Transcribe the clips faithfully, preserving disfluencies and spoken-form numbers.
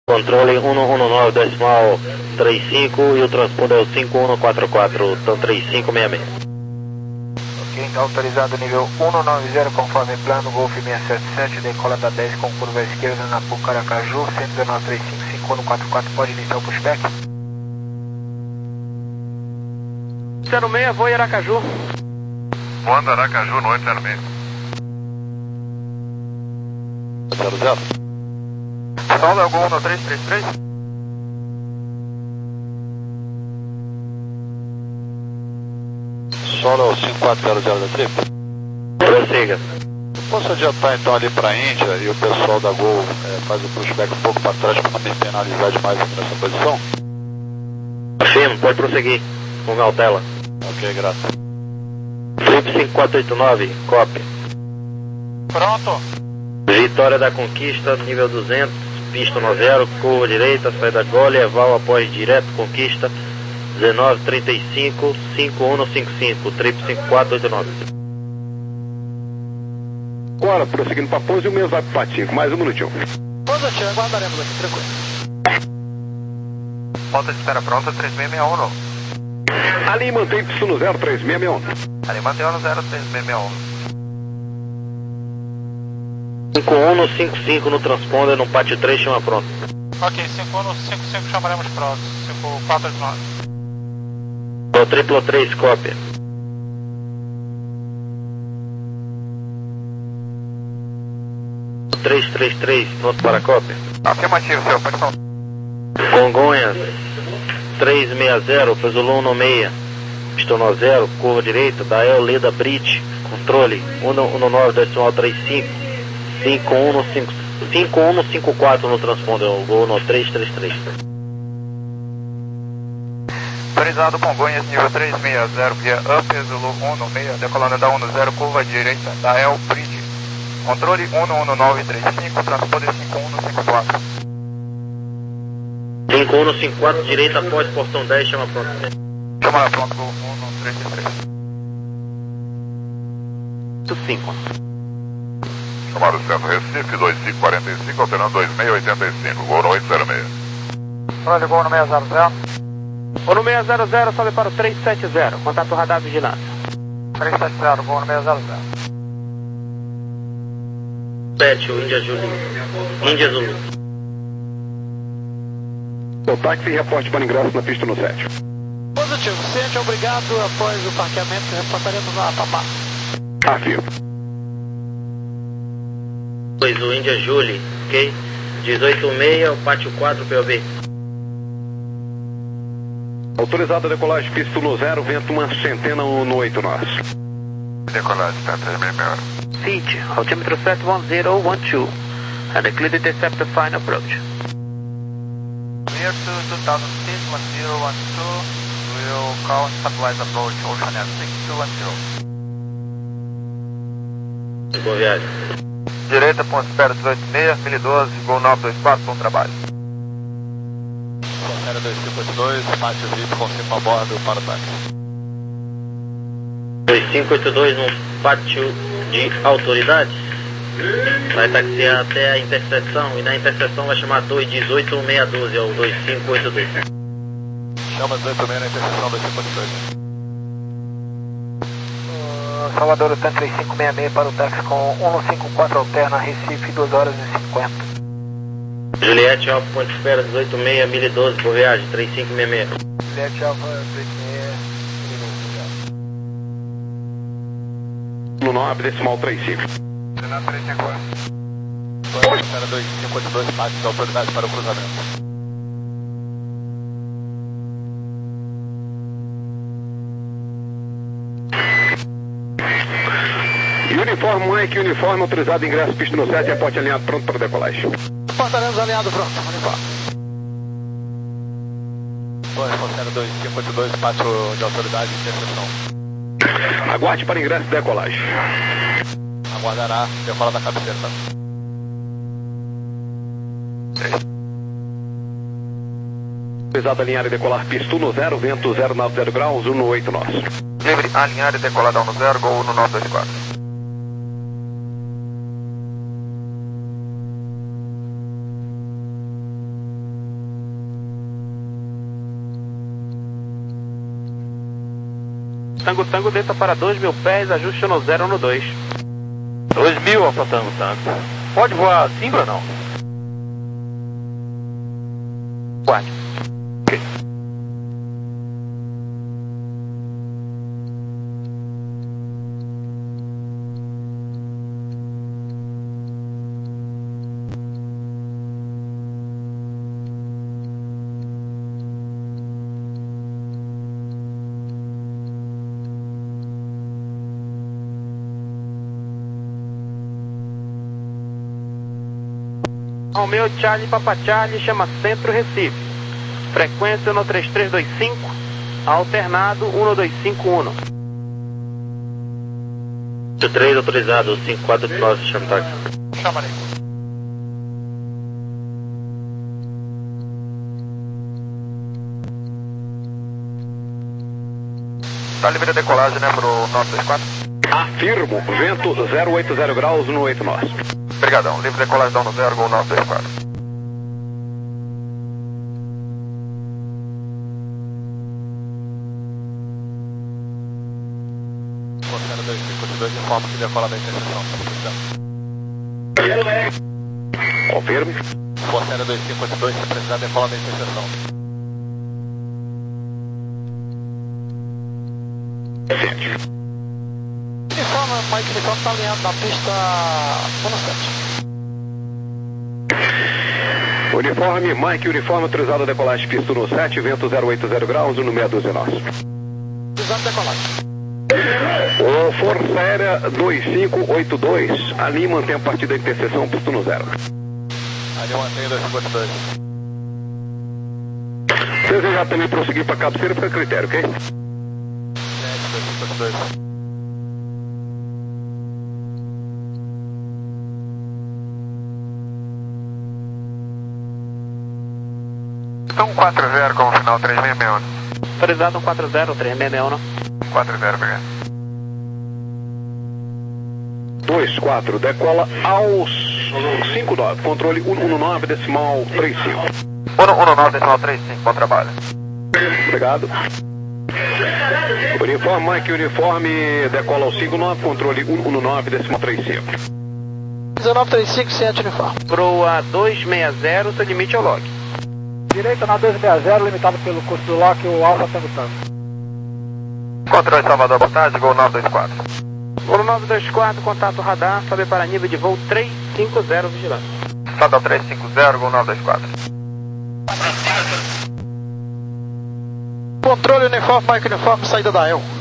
Controle um um nove decimal trinta e cinco e o transponder é o cinco um quatro quatro, então trinta e cinco sessenta e seis. Ok, então autorizado nível um um nove zero conforme plano, Golf seiscentos e setenta e sete, decola da dez com curva esquerda na Pucaracaju, cento e dezenove trinta e cinco, cinco um quatro quatro, pode iniciar o pushback. zero seis, voo Aracaju. Voando Aracaju, noite zero seis. zero zero. Solo é o Gol um três três três. Solo cinco quatro zero zero da trip. Prossiga. Posso adiantar então ali para a Índia e o pessoal da Gol é, faz o pushback um pouco para trás para não me penalizar demais aqui nessa posição? Afirmo, pode prosseguir com cautela. Ok, graças. Trip cinco quatro oito nove, copy. Pronto. Vitória da Conquista, nível duzentos, pista no zero, curva direita, saída Gole, Eval após direto, Conquista, dezenove trinta e cinco, cinco um cinco cinco, trip cinco quatro oito nove. Agora, prosseguindo para pouso e o mesmo vai para Patinco, mais um minutinho. Positivo, aguardaremos aqui, tranquilo. Volta de espera pronta, três seis seis um. Ali mantém pista no zero três seis seis um. Ali mantém no zero três seis seis um. cinco um cinco cinco no transponder, no pátio três, chama pronto. Ok, cinco um cinco cinco chamaremos pronto, cinco quatro oito nove. O triplo três, cópia. três três três, pronto para cópia. Afirmativo, senhor, pode falar. Congonhas, três seis zero, fez o Luno seis, pistão no zero, curva direita, Dael Leda Bridge, controle, um um nove decimal trinta e cinco, cinco um cinco, cinco um cinco quatro no transponder, o Gol no três três três. Autorizado Congonhas, nível três seis zero, via Up, Zulu um seis, decolando da um zero, curva direita, Dael Bridge, controle um um nove três cinco, transponder cinco um cinco quatro. cinco um cinco quatro, direita após portão dez, chama pronto. Chama pronto, Gol um três três três. cinco. Chamado Centro Recife, dois cinco quatro cinco, alterando dois seis oito cinco, Gol oito zero seis. Olha, Gol no seis zero zero. O no seis zero zero sobe para o três sete zero, contato radar vigilância. três sete zero, Gol no seis zero zero. sete, o Índia Zulu. Índia Zulu. O táxi reporte para ingresso na pista no sete. Positivo, ciente, obrigado. Após o parqueamento, reportaremos lá, papá. Afirmo. Pois o Índia Julie, ok? dezoito seis, o pátio quatro, P O B. Autorizada a decolagem, pista no zero, vento uma centena no oito nós. Decolagem, está três seis seis hora. Seat, altimetro sete um zero um dois, and a clear intercept final approach. Clear to two thousand feet, one zero one two, we'll call and stabilize approach, Ocean Air six two one zero. Boa viagem. Direita, ponto espera dezoito seis, mil e doze, Gol nove dois quatro, bom trabalho. Zero dois cinco oito dois, pátio V I P, confirma a bordo para o táxi. dois cinco oito dois no pátio de autoridades. Vai taxiar até a interseção e na interseção vai chamar a torre dezoito seis um dois, é o dois cinco oito dois. Chama dezoito seis na interseção dois cinco oito dois. Salvador, Tanque três cinco seis seis para o táxi com um cinco quatro alterna, Recife, duas horas e cinquenta. Juliette Alfa, ponto espera dezoito seis, mil e doze, por viagem, três cinco seis seis. Juliette Alfa, três seis, No nove decimal trinta e cinco. Renato três cinco quatro. Zero dois cinco oito dois, pátio de autoridade para o cruzamento. Uniforme Mike, uniforme autorizado, ingresso, pista no sete, reporte alinhado, pronto para decolagem. Reportaremos alinhado pronto, uniforme. zero dois cinco oito dois, pátio de autoridade, interseção. Aguarde para ingresso e decolagem. Aguardará, decola da cabeceira, tá? Autorizado alinhar e decolar, pista no zero, vento zero nove zero graus, um no oito nós. Livre, alinhar e decolar da um no zero, Gol no nove dois quatro. Tango Tango, desça para dois mil pés, ajuste no zero no dois. dois mil, Alfa Tango Tango. Pode voar assim ou não? Pode. Ok. Romeo Charlie Papa Charlie, chama Centro Recife. Frequência no três três dois cinco, alternado um dois cinco um. três autorizado, cinco quatro nove, chama táxi. Chama ali. Tá livre a decolagem, né, pro nove dois quatro? Afirmo, vento zero oito zero graus no oito nós. Obrigadão, livre decolagem down no zero, gol nove dois quatro. zero dois cinco dois informa que decola da interseção. Confirme. zero dois cinco dois, se precisar, decola da interseção. Uniforme, Mike Uniforme está alinhado na pista zona sete. Uniforme, Mike Uniforme, autorizado a decolagem pista no sete, vento zero oito zero graus, no meia dúzia nós. Exato, decolagem. O Força Aérea dois cinco oito dois, ali mantém a partida da interseção, pista no zero. Ali eu mantenho dois cinco oito dois. Se desejar também prosseguir para a cabeceira, fica a critério, ok? dois cinco oito dois. Então quatro zero com o final três seis seis um. Autorizado um quatro zero três seis seis um. quatro zero, obrigado. dois quatro, decola aos cinco nove, controle um um nove decimal três cinco. um um nove decimal três cinco, bom trabalho. Obrigado. Uniforme, Mike Uniforme, decola aos cinco nove, controle um um nove decimal três cinco. dezenove trinta e cinco, sete uniforme. Proa dois seis zero, seu limite é o log. Direita na dois seis zero, limitado pelo curso do lock, o Alfa Tango Tango. Controle Salvador, boa tarde, gol nove dois quatro. Gol nove dois quatro, contato radar, sobe para nível de voo três cinco zero, vigilante. Salvador três cinco zero, gol nove dois quatro. Controle Uniforme, Mike Uniforme, saída da E L.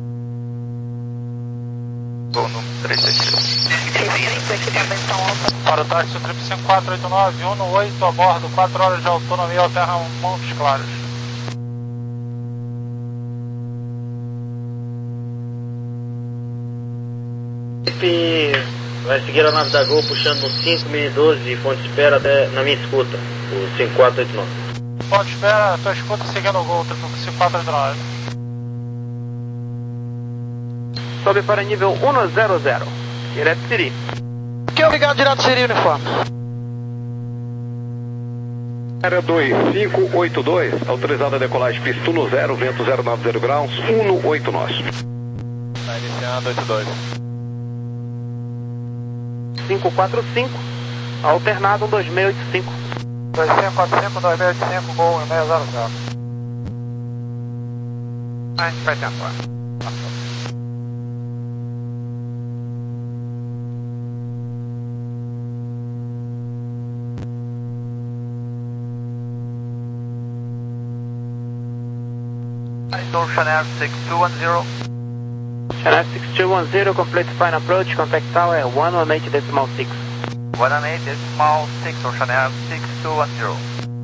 Gol número três seis três. Para o táxi triplo cinco quatro oito nove um no oito a bordo, quatro horas de autonomia ao terra Montes Claros. Vai seguir a nave da Gol puxando no cinco mil e doze e fonte de espera até na minha escuta, o cinco quatro oito nove. Pode espera, tua escuta seguindo o Gol, triplo cinco quatro oito nove. Sobe para nível um zero zero, direto Siri. Que obrigado, direto Siri Uniforme. Aérea dois cinco oito dois, autorizada a decolagem pista no zero, vento zero nove zero graus, um no oito nós. Está iniciando oito dois. cinco quatro cinco, alternado um dois seis oito cinco. dois cinco quatro cinco dois seis oito cinco, Gol seis zero zero. A gente vai tentar. Chanel six two one zero. Chanel six two one zero, complete final approach, contact tower one one eight decimal six. one one eight decimal six on Chanel six two one zero.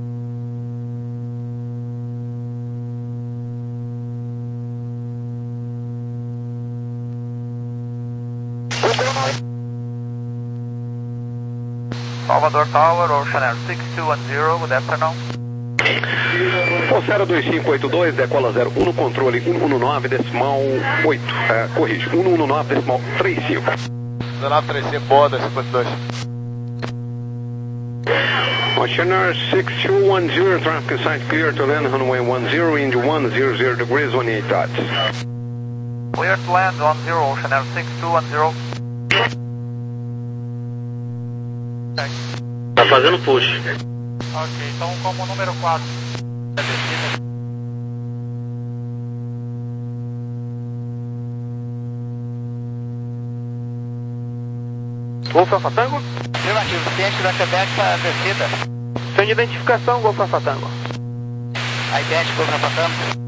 Salvador Tower or Chanel six two one zero, good afternoon. Força Aérea dois cinco oito dois, decola zero um no controle um um nove decimal oito, é, corrige, um um nove decimal três cinco. dezenove trinta e cinco, boa, dois cinco oito dois. Oceaner six two one zero, traffic sign clear to land runway one zero, into one zero zero degrees, one eight knots. Clear to land on zero, Ocean Air six two one zero. Tá fazendo push. Ok, então como número quatro. Golf Alfa Tango. Afirmativo, ciente da Quebec para descida. Sem identificação, Golf Alfa Tango. Idente, Golf Alfa Tango.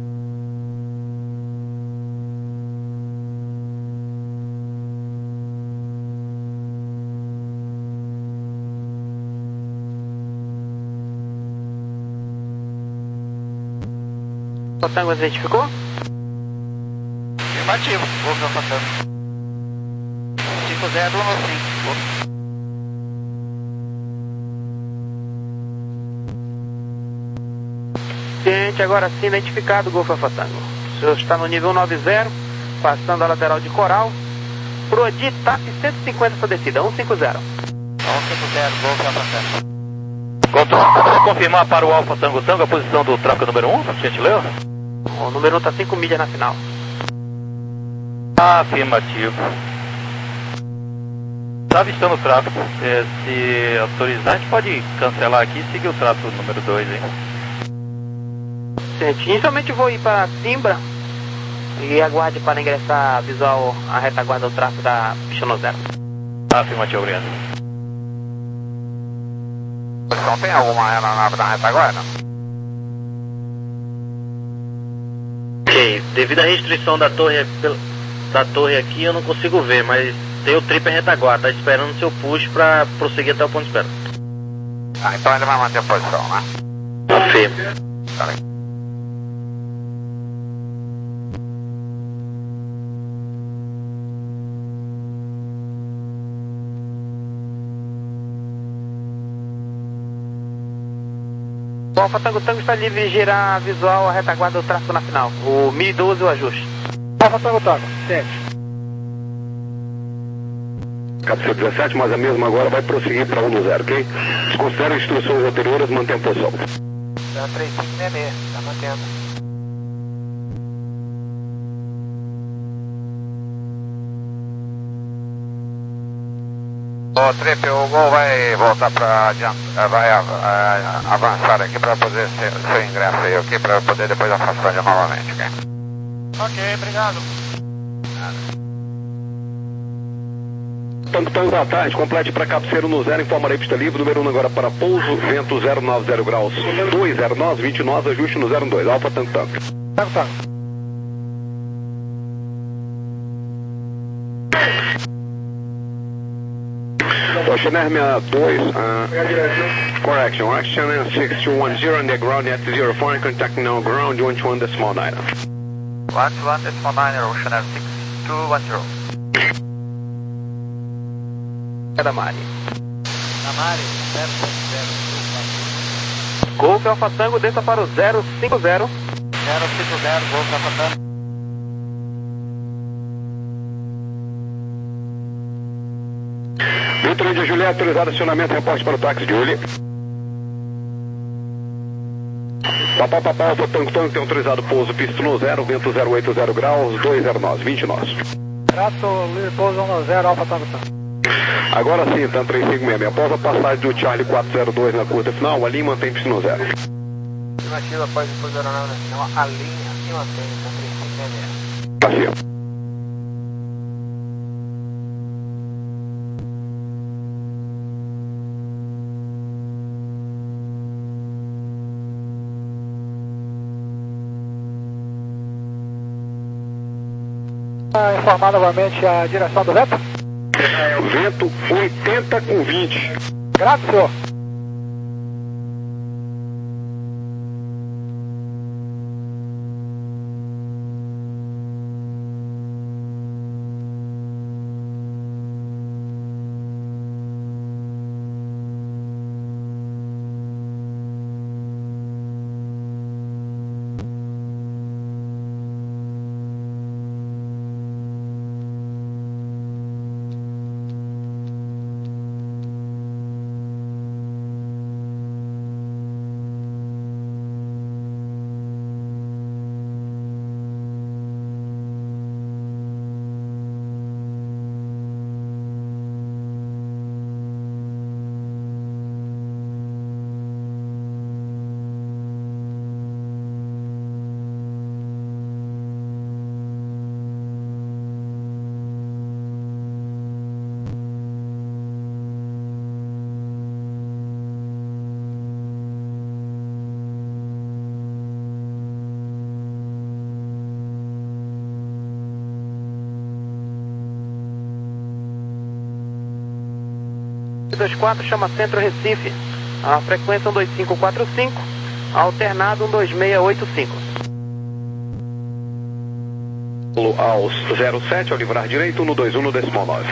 Alfa Tango identificou? Afirmativo, Golf Alfa Tango. cinco zero um cinco. Ciente, agora sim identificado, Golf Alfa Tango. O senhor está no nível noventa, passando a lateral de Coral. Pro Adi, T A P cento e cinquenta essa descida, cento e cinquenta. cento e cinquenta, Golf Alfa Tango. Controle, confirmar para o Alfa Tango Tango a posição do tráfego número um, gentileza? O número um está cinco milhas na final. Afirmativo. Está avistando o tráfego. É, se autorizar, a gente pode cancelar aqui e seguir o tráfego número dois, hein? Ciente, inicialmente vou ir para Simbra e aguarde para ingressar visual a retaguarda do tráfego da pista no zero. Afirmativo, obrigado. Não tem alguma aeronave na retaguarda? Ok, devido à restrição da torre, da torre aqui, eu não consigo ver, mas tem o tripé retaguarda, tá esperando o seu push para prosseguir até o ponto de espera. Ah, então ele vai manter a posição, né? Confirmo. Tá bem. O Alfa Tango Tango está livre de girar visual a retaguarda do tráfego na final. O mil e doze o ajuste. Alfa Tango Tango, ciente. Captura dezessete, mas a mesma agora vai prosseguir para um no zero, ok? Desconsidere instruções anteriores, mantenha a posição. três cinco seis seis, tá mantendo. Ô, Trip, o Gol vai voltar para adiantar, vai uh, avançar aqui para poder ser seu ingresso aí, ok? Para poder depois afastar ele novamente, ok? Ok, obrigado. Tango Tango, boa tarde. Complete para cabeceiro no zero, informarei pista livre. Número um agora para pouso, vento zero nove zero graus. dois zero nove, vinte nós, ajuste no zero dois. Alfa Tango Tango. Tango Tango. Ocean Air six two dois, uh, correction, Ocean Air six two one zero on the ground at zero four, contacting now ground, one two one decimal nine. one two one decimal nine, Ocean Air six two one zero. É da Mari. Na Mari, zero zero. Golf Alfa Tango, desça para o zero cinco zero. zero cinco zero, Golf Alfa Tango. Vitor Índia Juliette, autorizado acionamento, reporte para o táxi de Uli. Papá, papá, Alfa Tango Tango, tem autorizado pouso, pista no zero, vento zero oito zero graus, dois zero nove, vinte nós. Trato, livre pouso um no zero, Alfa Tango Tango. Agora sim, então três cinco seis seis. Após a passagem do Charlie quatro zero dois na curta final, a linha mantém pista no zero. Estimativa após depois da aeronave na final, a linha se mantém, então três cinco seis seis. Assim. Informar novamente a direção do vento. Vento oitenta com vinte. Grato, senhor. dois quatro, chama Centro Recife. A frequência um dois cinco quatro cinco, alternado um dois seis oito cinco. Aos zero sete, ao livrar direito, um dois um no decimal nove.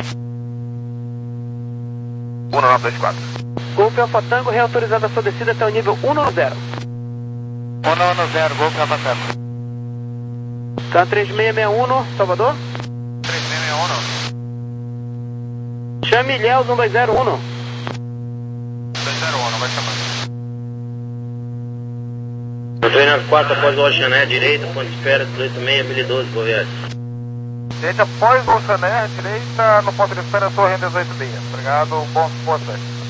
um nove dois quatro. Golf Alfa Tango, reautorizada a sua descida até o nível um nove zero. um nove zero, Golf Alfa Tango. Can três seis seis um, Salvador. três seis seis um. Chame Ilhéus um dois zero um. dois zero um, vai chamar. Treinando quatro após o Oxané, direita, ponto de espera, dezoito seis, mil e doze, boa viagem. Direita após o Oxané, direita no ponto de espera, sorrindo dezoito seis. Obrigado, bom suporte.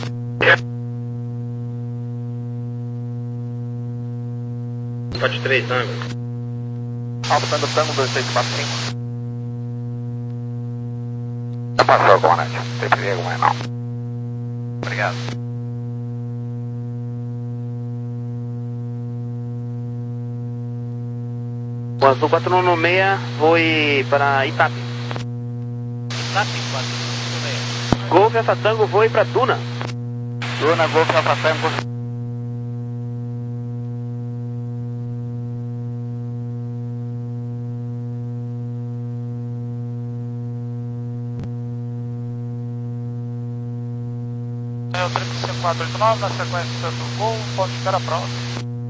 Pode três, tango. Alfa Tango Tango dois seis quatro cinco. Já passou o Bonnet, não tem perigo mais não. Obrigado. O Azul quatro um seis foi para Itape. Itape quatro um seis. Golf Alfa Tango foi para Duna. Duna, Golf Alfa Tango. É o trinta e cinco quatro oito nove, na sequência do gol, ponto de espera próximo.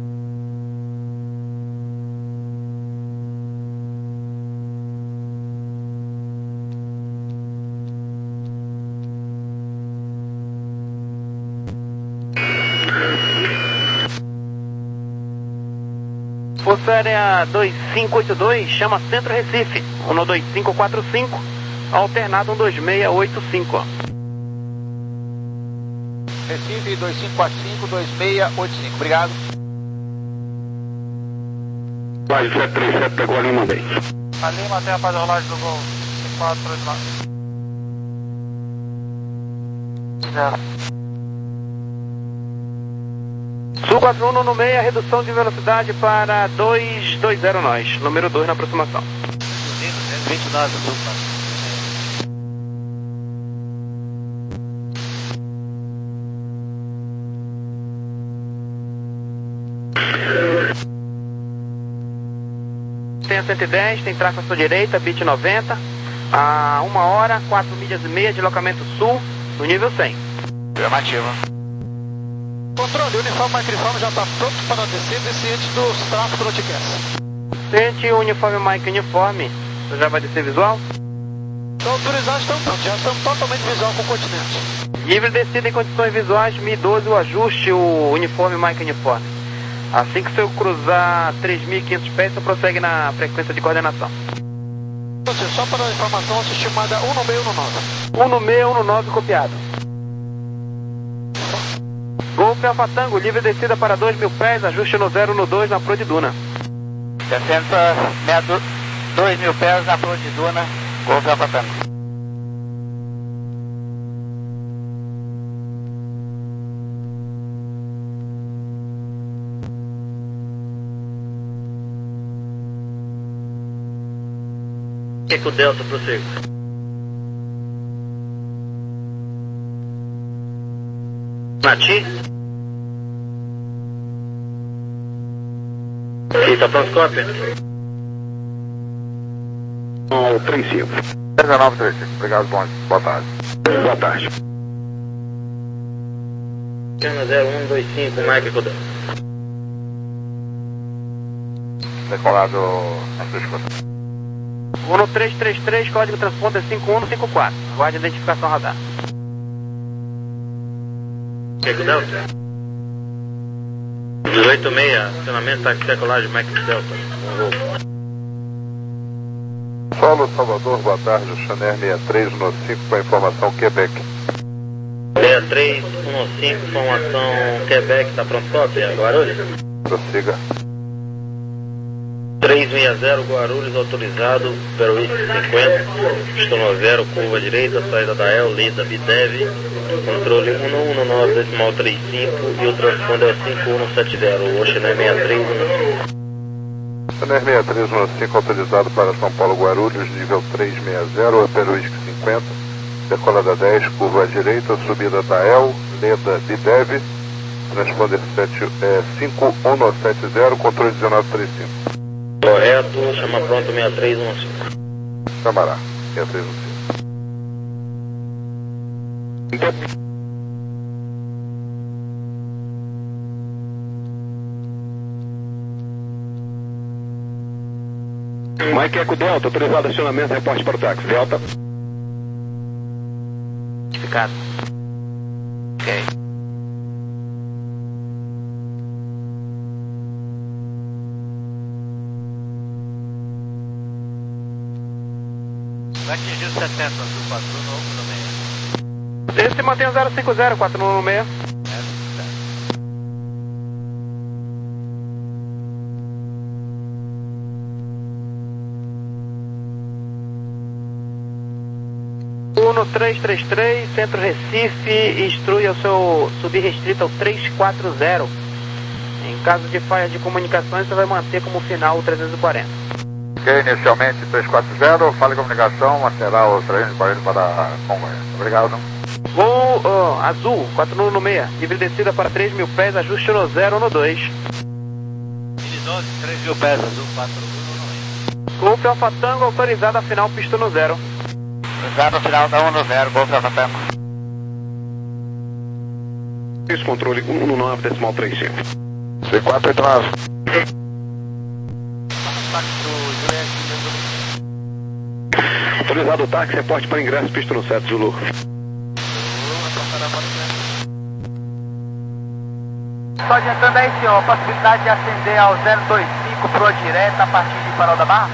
Força Aérea dois cinco oito dois, chama Centro Recife. um dois cinco quatro cinco, alternado um dois seis oito cinco. Recife dois cinco quatro cinco, dois seis oito cinco, obrigado. Vai, sete três sete, pegou a Lima, mandei. A Lima tem a fase de rolagem do gol cinco quatro oito nove. Sul quatro um no meio, redução de velocidade para dois dois zero nós, número dois na aproximação. vinte e nove, Sul quatro. Tem a cento e dez, tem tráfego à sua direita, bit noventa, a uma hora, quatro milhas e meia, deslocamento sul, no nível cem. Afirmativo. Controle, o uniforme microfone já está pronto para a descida ciente dos traços do Noticast. Sente o uniforme Mike uniforme, você já vai descer visual? Então, autorizados estão prontos, já estamos totalmente visual com o continente. Livre descida em condições visuais, M I doze, o ajuste, o uniforme Mike uniforme. Assim que você cruzar três mil e quinhentos pés, você prossegue na frequência de coordenação. Só para a informação, estimada um seis um nove. um seis um nove copiado. Golf Alfa Tango, livre descida para dois mil pés, ajuste no zero no dois na Pro de Duna. sessenta, dois mil pés na Pro de Duna, Golf Alfa Tango. O que é que o Delta prossiga? Nati? Fita Planscópio? Ao três cinco. dezenove trinta e cinco, obrigado, bom, boa tarde. Boa tarde. zero um dois cinco, Mike Codão. Decolado na sua escuta. um três três três, código transponder cinco um cinco quatro. Guarde a identificação radar. O que é que o Delta? dezoito seis, acionamento, táxi decolagem, Mike Delta. Um voo. Solo Salvador, boa tarde, o Chanel sessenta e três um cinco com a informação Quebec. sessenta e três um cinco, informação Quebec, tá pronto cópia? Guarulhos? Prossiga. três seis zero, Guarulhos, autorizado, Peruísco cinquenta, pistão zero, curva direita, saída da El, lida, Bidev, controle um um nove, decimal trinta e cinco e o transponder é cinco um sete zero, o Oxané sessenta e três um cinco. Chanel sessenta e três um cinco autorizado para São Paulo Guarulhos, nível três seis zero, Peruísco cinquenta, decolada dez, curva à direita, subida da El, Leda Bidev, transponder cinco um sete zero, controle dezenove trinta e cinco. Correto, chama pronto seis três um cinco. Chamará, seis três um cinco. Mike Eco Delta, autorizado acionamento, reporte para o táxi. Delta. Ficado. Ok. Vai atingir os setenta, azul quatro no meio. Esse mantém o zero cinco zero, quatro um no meio. um três três três, Centro Recife, instrui ao seu subrestrito ao trezentos e quarenta. Em caso de falha de comunicações, você vai manter como final o trezentos e quarenta. Ok, inicialmente trezentos e quarenta, falha de comunicação, manterá o trezentos e quarenta para a Congonhas. Obrigado. Voo oh, azul, quatro um no meio, livre descida para três mil pés, ajuste no zero no dois. doze, três mil pés, azul quatro um no meio. Golf Alfa Tango, autorizado a final, pista no zero. Autorizado a final da um no zero, Golf Alfa Tango. Esse controle um um nove decimal trinta e cinco. C quatro oito nove. Autorizado o táxi, reporte para ingresso, pista no sete, Zulu. Só adiantando aí, senhor, a possibilidade de ascender ao zero dois cinco Proa direta a partir de Farol da Barra?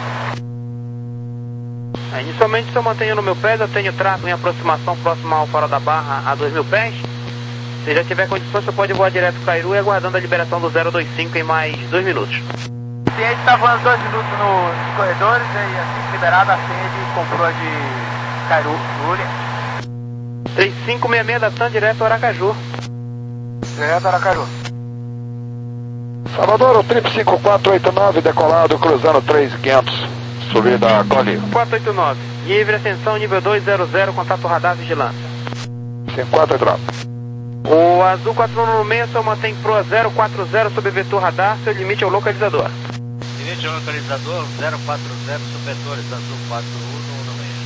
É, inicialmente, se eu mantenho no meu pés, eu tenho tráfego em aproximação próxima ao Farol da Barra a dois mil pés. Se já tiver condições, você pode voar direto para o Cairu e aguardando a liberação do zero dois cinco em mais dois minutos. Se a gente está voando dois minutos no, nos corredores, e assim que liberado, acende com proa de Cairu, Júlia. três cinco seis seis da TAM, direto ao Aracaju. Direto ao Aracaju. Salvador, o trip cinco quatro oito nove, decolado, cruzando três mil e quinhentos, subida Coli. quatro oito nove, livre ascensão, nível dois zero zero, contato radar, vigilância. cinco quatro oito nove. O azul quatro um no meio, só mantém proa zero quatro zero sobre vetor radar, seu limite é o localizador. Limite ao localizador, zero quatro zero, supetores, azul quatro um no meio.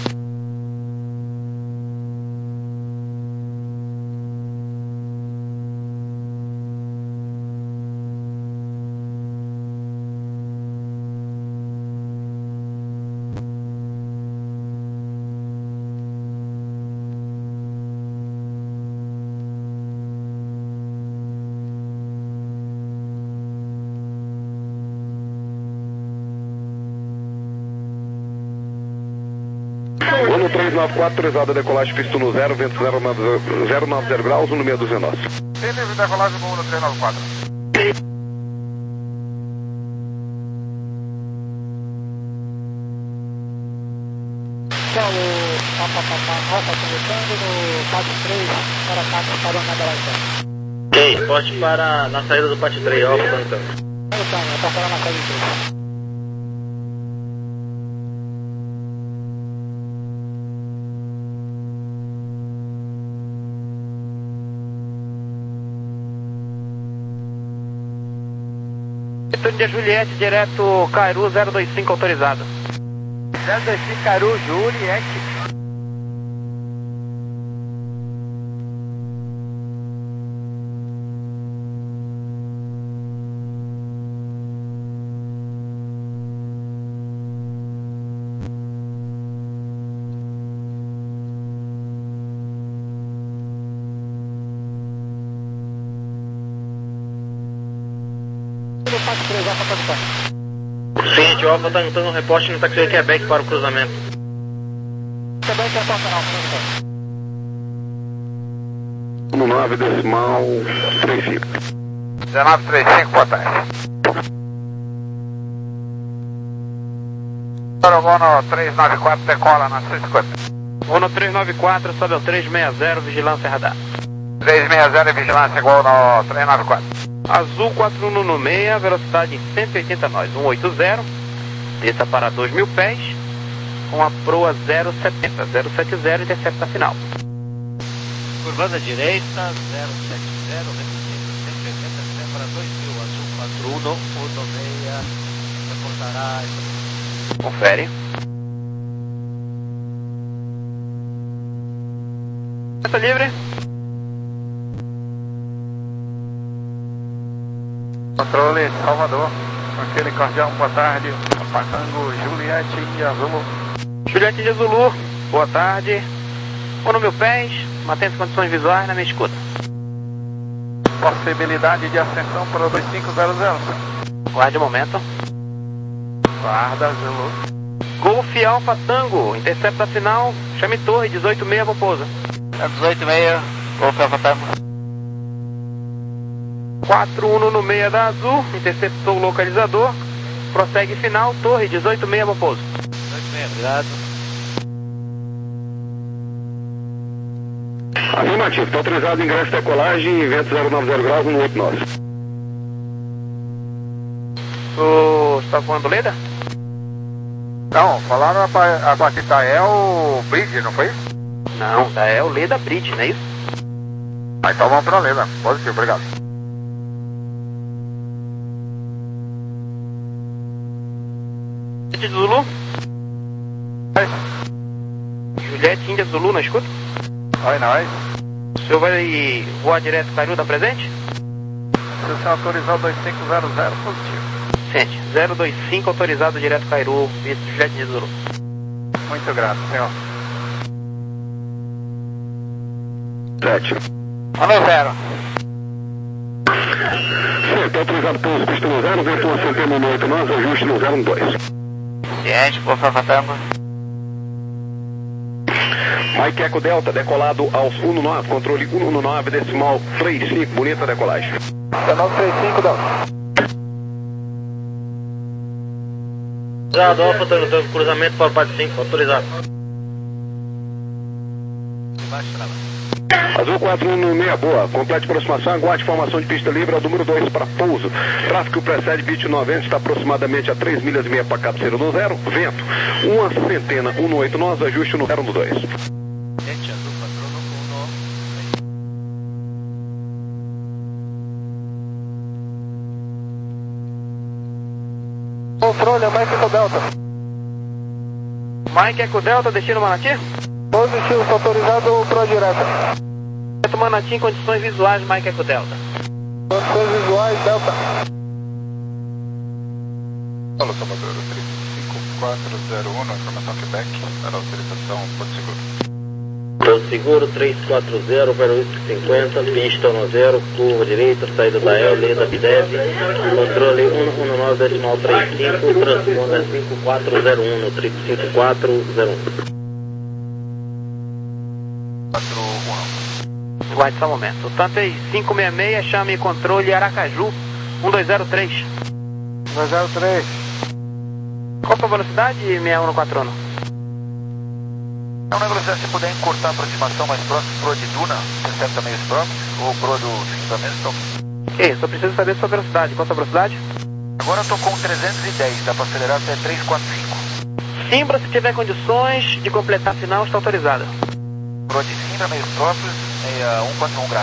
Ano três nove quatro, autorizado a decolagem, pista no zero, vento zero nove zero graus, um no meio dos nosso. Teve decolagem no um três nove quatro. Então, o Papa Papa Alfa começando no Pátio três, para cá, para na Belação. Ok, poste para na saída do Pátio três, Alfa Tango. Então, é para na saída três. De Juliette, direto Cairu, zero dois cinco autorizado. zero dois cinco Cairu, Juliette. Seguinte, o Alfa está dando um reporte no taxiway Quebec para o cruzamento. Quebec é operacional, um nove decimal trinta e cinco. dezenove trinta e cinco, potência. Aeromono trezentos e noventa e quatro, decola na cento e cinquenta. Ono trezentos e noventa e quatro, sobe ao trezentos e sessenta, vigilância radar. trezentos e sessenta, vigilância igual no trezentos e noventa e quatro. Azul quatro um no meio, velocidade em cento e oitenta nós, cento e oitenta, desça para dois mil pés, com a proa zero setenta, zero setenta, intercepta final. Curvando à direita, zero setenta, repetindo, cento e oitenta, para dois mil, azul quatro um, um seis, reportará. Confere. Pista livre. Controle Salvador, aquele cordial, boa tarde, Patango, Juliette e Azul. Juliette de Zulu, boa tarde. Um mil pés, mantendo as condições visuais na minha escuta. Possibilidade de ascensão para o dois cinco zero zero. Guarde o momento. Guarda, Zulu. Golf Alfa Tango, intercepta final, chame torre, dezoito seis, vou pousa. É dezoito seis, Golf Alfa Tango. quatro um no meio da Azul, interceptou o localizador, prossegue final, torre, dezoito seis, vou pouso. dezoito seis, obrigado. Afirmativo, está autorizado o ingresso de decolagem, vento zero nove zero graus, no oito nove. Tu está voando Leda? Não, falaram a partir da El Bridge, não foi isso? Não, da é o Leda Bridge, não é isso? Ah, então vamos para a Leda. Positivo, obrigado. Juliette de Zulu? Juliette Índia Zulu, na escuta? Oi, nós. O senhor vai voar direto Cairu, tá presente? Se o senhor autorizar o dois cinco zero zero, positivo. Sente, zero dois cinco autorizado direto Cairu, visto Juliette de Zulu. Muito grato, senhor. sete. Alô, zero. Sim, está autorizado pouso, pista no zero, vento uma centena no oito nove, ajuste no zero dois. Ciente, Golf Alfa Tango. Mike Eco Delta, decolado aos um nove, controle um nove, decimal três cinco, bonita decolagem. dezenove três cinco, Delta. Autorizado, Alfa Tango, Tango, cruzamento para o Pátio cinco, autorizado. Embaixo, trava. Azul quatro um no meia boa, complete aproximação, aguarde formação de pista livre, é o número dois para pouso. Tráfego precede Beach noventa, está aproximadamente a três milhas e meia para cabeceira no zero, vento, uma centena, um no oito nove, ajuste no zero no dois. Gente, azul patrono, um, Controle, é Mike Eco Delta. Mike Eco Delta, destino Manati? Positivo, está autorizado para a direta. Direto Manati em condições visuais, Mike Eco Delta. Condições visuais, Delta. Alô, Salvador, cinco quatro zero um, informação Quebec, para autorização, Porto Seguro. Porto Seguro, três quatro zero, para cinquenta, pista no zero, curva direita, saída da El, Leda, Bidev, controle um um nove, decimal três cinco, transponda cinco quatro zero um, no trip cinco quatro zero um. quatro um. Guarde só um momento. O Tantei cinco seis seis, chame controle Aracaju, um dois zero três. dois zero três. Qual a sua velocidade, seis um quatro um? É uma velocidade, se puder encurtar a aproximação mais próxima, pro de Duna, intercepta meios próximos, ou pro do cinquenta então. Ok, só preciso saber a sua velocidade. Qual a sua velocidade? Agora eu tô com trezentos e dez, dá para acelerar até trezentos e quarenta e cinco. Simbra, se tiver condições de completar a final, está autorizada. Pro de Simbra, meios próprios, um quatro um graus.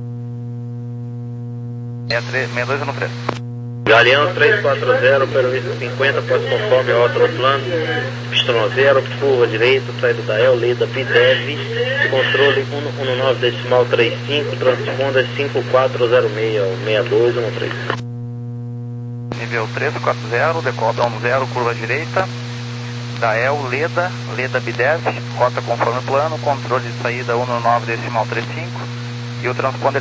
sessenta e dois no três. Galeão três quatro zero, permisso cinquenta, pode conforme alta no plano, pista no zero, curva direita, saída da El, Leda, Bidev, controle um um nove, decimal três cinco, transponda cinco quatro zero seis, seis dois um três. Nível três quatro zero, decola um zero, curva direita, da El, Leda, Leda Bidev, rota conforme plano, controle de saída um nove, decimal três cinco, e o transponder